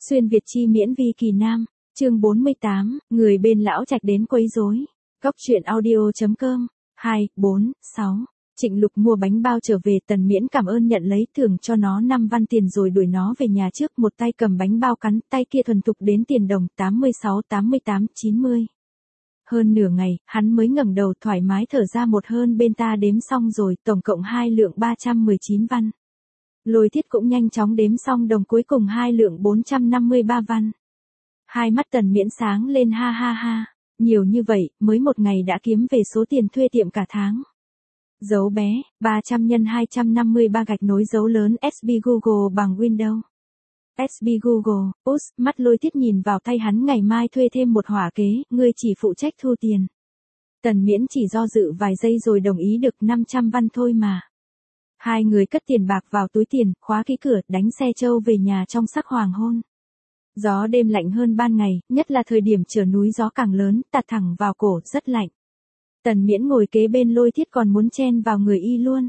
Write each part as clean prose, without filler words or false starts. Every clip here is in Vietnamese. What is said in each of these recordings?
Xuyên Việt chi miễn vi kỳ nam, chương 48, người bên lão trạch đến quấy rối. Góc truyện audio.com, 2, 4, 6. Trịnh Lục mua bánh bao trở về, Tần Miễn cảm ơn nhận lấy, thưởng cho nó 5 văn tiền rồi đuổi nó về nhà trước, một tay cầm bánh bao cắn, tay kia thuần thục đến tiền đồng, 86, 88, 90. Hơn nửa ngày, hắn mới ngẩng đầu thoải mái thở ra một hơi, bên ta đếm xong rồi, tổng cộng 2 lượng 319 văn. Lôi Thiết cũng nhanh chóng đếm xong đồng, cuối cùng 2 lượng 453 văn. Hai mắt Tần Miễn sáng lên, ha ha ha, nhiều như vậy, mới một ngày đã kiếm về số tiền thuê tiệm cả tháng. Dấu bé, 300 x 253 gạch nối dấu lớn SB Google bằng Windows. SB Google, mắt Lôi Thiết nhìn vào tay hắn, ngày mai thuê thêm một hỏa kế, ngươi chỉ phụ trách thu tiền. Tần Miễn chỉ do dự vài giây rồi đồng ý, được 500 văn thôi mà. Hai người cất tiền bạc vào túi tiền, khóa kỹ cửa, đánh xe trâu về nhà trong sắc hoàng hôn. Gió đêm lạnh hơn ban ngày, nhất là thời điểm trở núi gió càng lớn, tạt thẳng vào cổ, rất lạnh. Tần Miễn ngồi kế bên Lôi Thiết còn muốn chen vào người y luôn.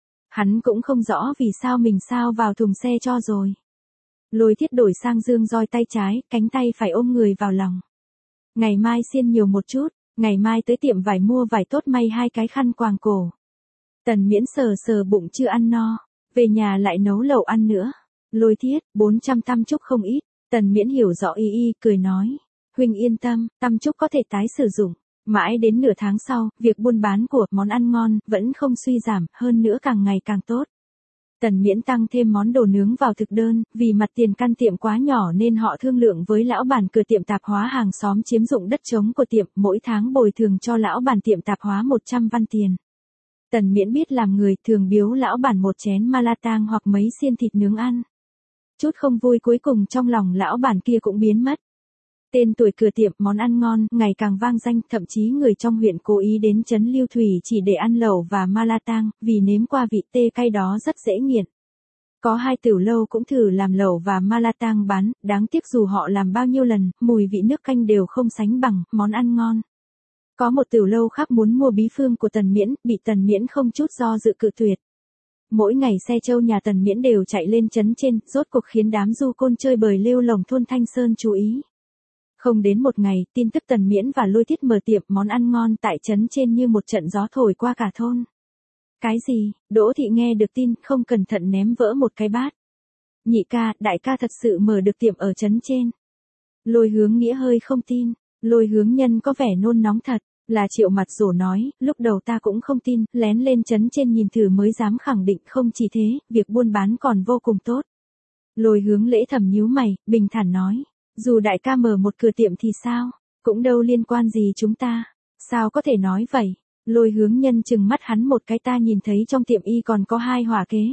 Hắn cũng không rõ vì sao mình sao vào thùng xe cho rồi. Lôi Thiết đổi sang dương roi tay trái, cánh tay phải ôm người vào lòng. Ngày mai xiên nhiều một chút, ngày mai tới tiệm vải mua vải tốt, may 2 cái khăn quàng cổ. Tần Miễn sờ sờ bụng chưa ăn no, về nhà lại nấu lẩu ăn nữa. Lôi Thiết, 400 tăm trúc không ít. Tần Miễn hiểu rõ y cười nói, huynh yên tâm, tăm trúc có thể tái sử dụng. Mãi đến nửa tháng sau, việc buôn bán của món ăn ngon vẫn không suy giảm, hơn nữa càng ngày càng tốt. Tần Miễn tăng thêm món đồ nướng vào thực đơn, vì mặt tiền căn tiệm quá nhỏ nên họ thương lượng với lão bản cửa tiệm tạp hóa hàng xóm chiếm dụng đất trống của tiệm, mỗi tháng bồi thường cho lão bản tiệm tạp hóa 100 văn tiền. Tần Miễn biết làm người, thường biếu lão bản một chén malatang hoặc mấy xiên thịt nướng ăn. Chút không vui cuối cùng trong lòng lão bản kia cũng biến mất. Tên tuổi cửa tiệm món ăn ngon ngày càng vang danh, thậm chí người trong huyện cố ý đến trấn Lưu Thủy chỉ để ăn lẩu và malatang, vì nếm qua vị tê cay đó rất dễ nghiện. Có 2 tiểu lâu cũng thử làm lẩu và malatang bán, đáng tiếc dù họ làm bao nhiêu lần, mùi vị nước canh đều không sánh bằng món ăn ngon. Có một tiểu lâu khác muốn mua bí phương của Tần Miễn, bị Tần Miễn không chút do dự cự tuyệt. Mỗi ngày xe trâu nhà Tần Miễn đều chạy lên trấn trên, rốt cuộc khiến đám du côn chơi bời lêu lồng thôn Thanh Sơn chú ý. Không đến một ngày, tin tức Tần Miễn và Lôi Thiết mở tiệm món ăn ngon tại trấn trên như một trận gió thổi qua cả thôn. Cái gì? Đỗ Thị nghe được tin, không cẩn thận ném vỡ một cái bát. Nhị ca, đại ca thật sự mở được tiệm ở trấn trên. Lôi Hướng Nghĩa hơi không tin. Lôi Hướng Nhân có vẻ nôn nóng thật. Là Triệu Mặt Rổ nói, lúc đầu ta cũng không tin, lén lên trấn trên nhìn thử mới dám khẳng định, không chỉ thế, việc buôn bán còn vô cùng tốt. Lôi Hướng Lễ thầm nhíu mày, bình thản nói, dù đại ca mở một cửa tiệm thì sao, cũng đâu liên quan gì chúng ta, sao có thể nói vậy. Lôi Hướng Nhân chừng mắt hắn một cái, ta nhìn thấy trong tiệm y còn có 2 hỏa kế.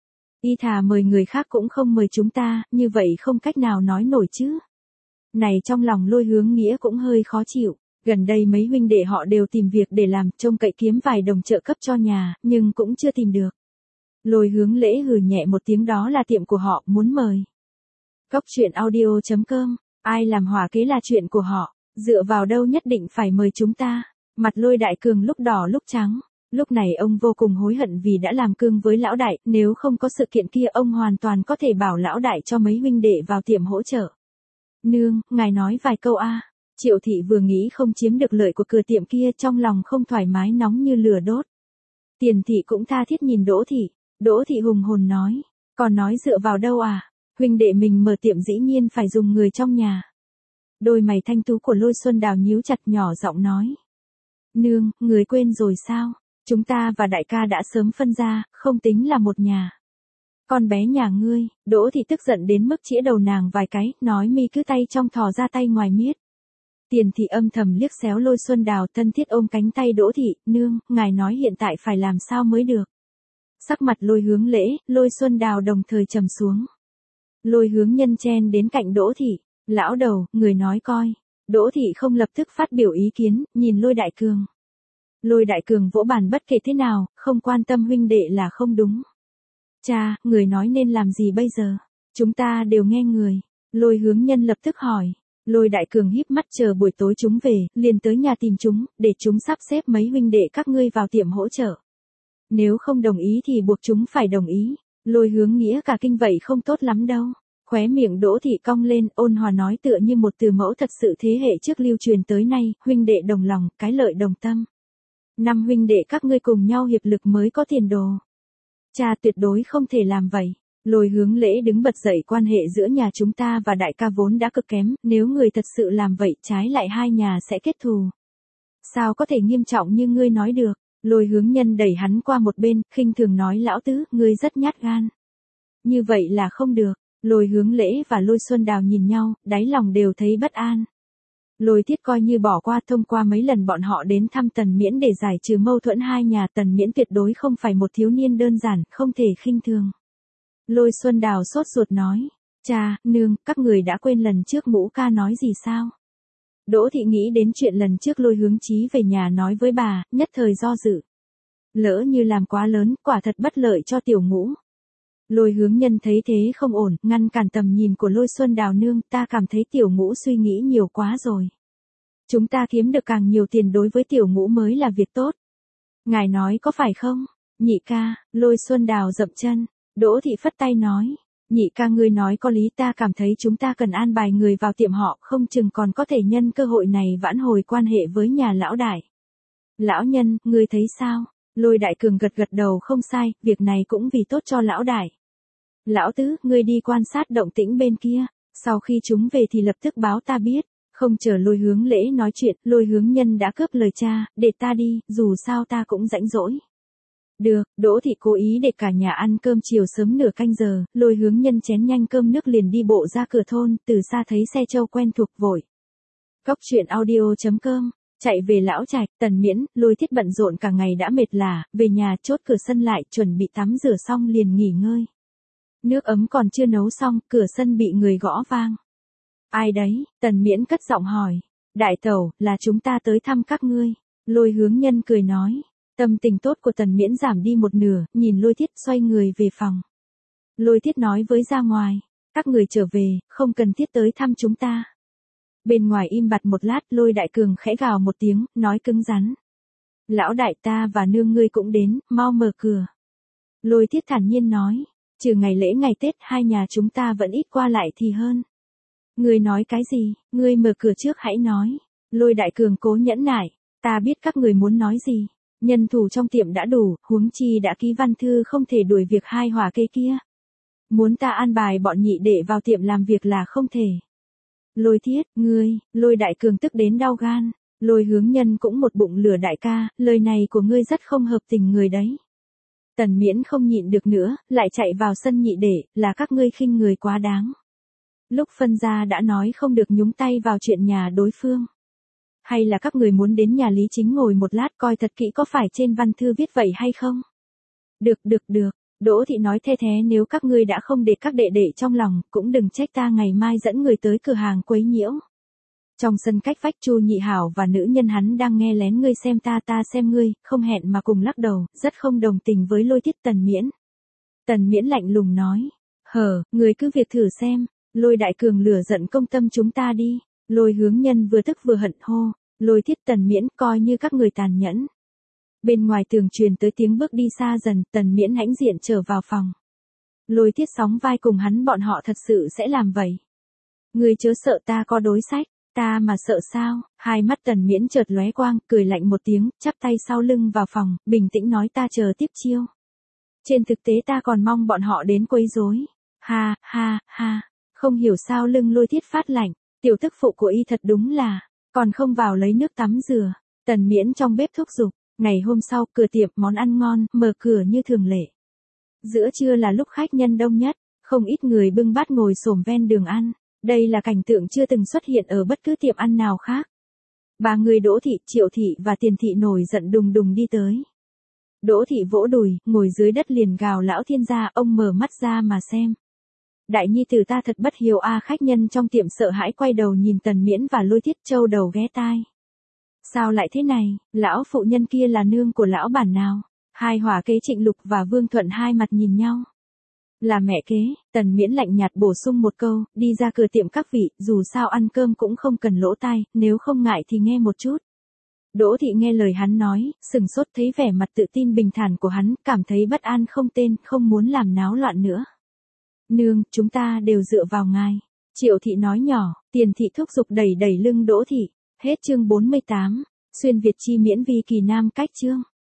Y thà mời người khác cũng không mời chúng ta, như vậy không cách nào nói nổi chứ. Này, trong lòng Lôi Hướng Nghĩa cũng hơi khó chịu. Gần đây mấy huynh đệ họ đều tìm việc để làm, trông cậy kiếm vài đồng trợ cấp cho nhà, nhưng cũng chưa tìm được. Lôi Hướng Lễ hừ nhẹ một tiếng, đó là tiệm của họ, muốn mời. Góc truyện audio.com, ai làm hỏa kế là chuyện của họ, dựa vào đâu nhất định phải mời chúng ta. Mặt Lôi Đại Cường lúc đỏ lúc trắng, lúc này ông vô cùng hối hận vì đã làm cương với lão đại, nếu không có sự kiện kia ông hoàn toàn có thể bảo lão đại cho mấy huynh đệ vào tiệm hỗ trợ. Nương, ngài nói vài câu a. Triệu Thị vừa nghĩ không chiếm được lợi của cửa tiệm kia, trong lòng không thoải mái nóng như lửa đốt. Tiền Thị cũng tha thiết nhìn Đỗ Thị. Đỗ Thị hùng hồn nói, còn nói dựa vào đâu à, huynh đệ mình mở tiệm dĩ nhiên phải dùng người trong nhà. Đôi mày thanh tú của Lôi Xuân Đào nhíu chặt, nhỏ giọng nói, nương, người quên rồi sao, chúng ta và đại ca đã sớm phân ra, không tính là một nhà. Con bé nhà ngươi. Đỗ Thị tức giận đến mức chĩa đầu nàng vài cái, nói mi cứ tay trong thò ra tay ngoài miết. Tiền Thị âm thầm liếc xéo Lôi Xuân Đào, thân thiết ôm cánh tay Đỗ Thị, nương, ngài nói hiện tại phải làm sao mới được. Sắc mặt Lôi Hướng Lễ, Lôi Xuân Đào đồng thời trầm xuống. Lôi Hướng Nhân chen đến cạnh Đỗ Thị, lão đầu, người nói coi. Đỗ Thị không lập tức phát biểu ý kiến, nhìn Lôi Đại Cường. Lôi Đại Cường vỗ bàn, bất kể thế nào, không quan tâm huynh đệ là không đúng. Cha, người nói nên làm gì bây giờ? Chúng ta đều nghe người. Lôi Hướng Nhân lập tức hỏi. Lôi Đại Cường híp mắt chờ buổi tối chúng về, liền tới nhà tìm chúng, để chúng sắp xếp mấy huynh đệ các ngươi vào tiệm hỗ trợ. Nếu không đồng ý thì buộc chúng phải đồng ý. Lôi Hướng Nghĩa cả kinh, vậy không tốt lắm đâu. Khóe miệng Đỗ Thị cong lên, ôn hòa nói tựa như một từ mẫu thật sự thế hệ trước lưu truyền tới nay, huynh đệ đồng lòng, cái lợi đồng tâm. Năm huynh đệ các ngươi cùng nhau hiệp lực mới có tiền đồ. Cha tuyệt đối không thể làm vậy. Lôi Hướng Lễ đứng bật dậy, quan hệ giữa nhà chúng ta và đại ca vốn đã cực kém, nếu người thật sự làm vậy trái lại hai nhà sẽ kết thù. Sao có thể nghiêm trọng như ngươi nói được? Lôi Hướng Nhân đẩy hắn qua một bên, khinh thường nói lão tứ, ngươi rất nhát gan. Như vậy là không được. Lôi Hướng Lễ và Lôi Xuân Đào nhìn nhau, đáy lòng đều thấy bất an. Lôi Thiết coi như bỏ qua, thông qua mấy lần bọn họ đến thăm Tần Miễn để giải trừ mâu thuẫn hai nhà, Tần Miễn tuyệt đối không phải một thiếu niên đơn giản, không thể khinh thường. Lôi Xuân Đào sốt ruột nói, cha, nương, các người đã quên lần trước Ngũ ca nói gì sao? Đỗ Thị nghĩ đến chuyện lần trước Lôi Hướng Chí về nhà nói với bà, nhất thời do dự. Lỡ như làm quá lớn, quả thật bất lợi cho tiểu Ngũ. Lôi Hướng Nhân thấy thế không ổn, ngăn cản tầm nhìn của Lôi Xuân Đào, nương, ta cảm thấy tiểu Ngũ suy nghĩ nhiều quá rồi. Chúng ta kiếm được càng nhiều tiền đối với tiểu Ngũ mới là việc tốt. Ngài nói có phải không? Nhị ca, Lôi Xuân Đào dậm chân. Đỗ Thị phất tay nói, nhị ca ngươi nói có lý, ta cảm thấy chúng ta cần an bài người vào tiệm họ, không chừng còn có thể nhân cơ hội này vãn hồi quan hệ với nhà lão đại. Lão Nhân, ngươi thấy sao? Lôi Đại Cường gật gật đầu, không sai, việc này cũng vì tốt cho lão đại. Lão tứ, ngươi đi quan sát động tĩnh bên kia, sau khi chúng về thì lập tức báo ta biết. Không chờ Lôi Hướng Lễ nói chuyện, Lôi Hướng Nhân đã cướp lời cha, để ta đi, dù sao ta cũng rảnh rỗi. Được, Đỗ Thị cố ý để cả nhà ăn cơm chiều sớm nửa canh giờ, Lôi Hướng Nhân chén nhanh cơm nước liền đi bộ ra cửa thôn, từ xa thấy xe trâu quen thuộc vội. Cốc truyện audio.com, chạy về lão trạch, Tần Miễn, Lôi Thiết bận rộn cả ngày đã mệt lả, về nhà chốt cửa sân lại, chuẩn bị tắm rửa xong liền nghỉ ngơi. Nước ấm còn chưa nấu xong, cửa sân bị người gõ vang. Ai đấy? Tần Miễn cất giọng hỏi. Đại tẩu, là chúng ta tới thăm các ngươi. Lôi Hướng Nhân cười nói. Tâm tình tốt của Tần Miễn giảm đi một nửa, nhìn Lôi Thiết xoay người về phòng. Lôi Thiết nói với ra ngoài, các người trở về, không cần thiết tới thăm chúng ta. Bên ngoài im bặt một lát, Lôi Đại Cường khẽ gào một tiếng, nói cứng rắn. Lão đại, ta và nương ngươi cũng đến, mau mở cửa. Lôi Thiết thản nhiên nói, trừ ngày lễ ngày Tết hai nhà chúng ta vẫn ít qua lại thì hơn. Ngươi nói cái gì, ngươi mở cửa trước hãy nói. Lôi Đại Cường cố nhẫn nại, ta biết các người muốn nói gì. Nhân thủ trong tiệm đã đủ, huống chi đã ký văn thư không thể đuổi việc hai hỏa kê kia. Muốn ta an bài bọn nhị đệ vào tiệm làm việc là không thể. Lôi Thiết, ngươi, Lôi Đại Cường tức đến đau gan. Lôi Hướng Nhân cũng một bụng lửa, đại ca, lời này của ngươi rất không hợp tình người đấy. Tần Miễn không nhịn được nữa, lại chạy vào sân nhị đệ, là các ngươi khinh người quá đáng. Lúc phân gia đã nói không được nhúng tay vào chuyện nhà đối phương. Hay là các người muốn đến nhà Lý Chính ngồi một lát coi thật kỹ có phải trên văn thư viết vậy hay không? Được. Đỗ Thị nói the thế, nếu các ngươi đã không để các đệ đệ trong lòng, cũng đừng trách ta ngày mai dẫn người tới cửa hàng quấy nhiễu. Trong sân cách vách, Chu Nhị Hảo và nữ nhân hắn đang nghe lén, ngươi xem ta xem ngươi, không hẹn mà cùng lắc đầu, rất không đồng tình với Lôi Thiết. Tần Miễn. Tần Miễn lạnh lùng nói, người cứ việc thử xem. Lôi Đại Cường lửa giận công tâm chúng ta đi. Lôi Hướng Nhân vừa tức vừa hận hô, Lôi Thiết, Tần Miễn, coi như các người tàn nhẫn. Bên ngoài tường truyền tới tiếng bước đi xa dần, Tần Miễn hãnh diện trở vào phòng. Lôi Thiết sóng vai cùng hắn, bọn họ thật sự sẽ làm vậy. Ngươi chớ sợ, ta có đối sách, ta mà sợ sao? Hai mắt Tần Miễn chợt lóe quang, cười lạnh một tiếng, chắp tay sau lưng vào phòng, bình tĩnh nói, ta chờ tiếp chiêu. Trên thực tế ta còn mong bọn họ đến quấy rối. Ha. Không hiểu sao lưng Lôi Thiết phát lạnh, tiểu tức phụ của y thật đúng là, còn không vào lấy nước tắm rửa. Tần Miễn trong bếp thúc giục, ngày hôm sau, cửa tiệm món ăn ngon, mở cửa như thường lệ. Giữa trưa là lúc khách nhân đông nhất, không ít người bưng bát ngồi xổm ven đường ăn, đây là cảnh tượng chưa từng xuất hiện ở bất cứ tiệm ăn nào khác. Ba người Đỗ Thị, Triệu Thị và Tiền Thị nổi giận đùng đùng đi tới. Đỗ Thị vỗ đùi, ngồi dưới đất liền gào, lão thiên gia, ông mở mắt ra mà xem. Đại nhi tử ta thật bất hiếu a. Khách nhân trong tiệm sợ hãi quay đầu nhìn Tần Miễn và Lôi Thiết, châu đầu ghé tai. Sao lại thế này, lão phụ nhân kia là nương của lão bản nào? Hai hỏa kế Trịnh Lục và Vương Thuận hai mặt nhìn nhau. Là mẹ kế. Tần Miễn lạnh nhạt bổ sung một câu, đi ra cửa tiệm các vị, dù sao ăn cơm cũng không cần lỗ tai, nếu không ngại thì nghe một chút. Đỗ Thị nghe lời hắn nói, sừng sốt, thấy vẻ mặt tự tin bình thản của hắn, cảm thấy bất an không tên, không muốn làm náo loạn nữa. Nương, chúng ta đều dựa vào ngài. Triệu thị nói nhỏ, Tiền thị thúc giục đẩy đẩy lưng Đỗ thị. Hết chương 48. Xuyên Việt chi miễn vi kỳ nam cách chương.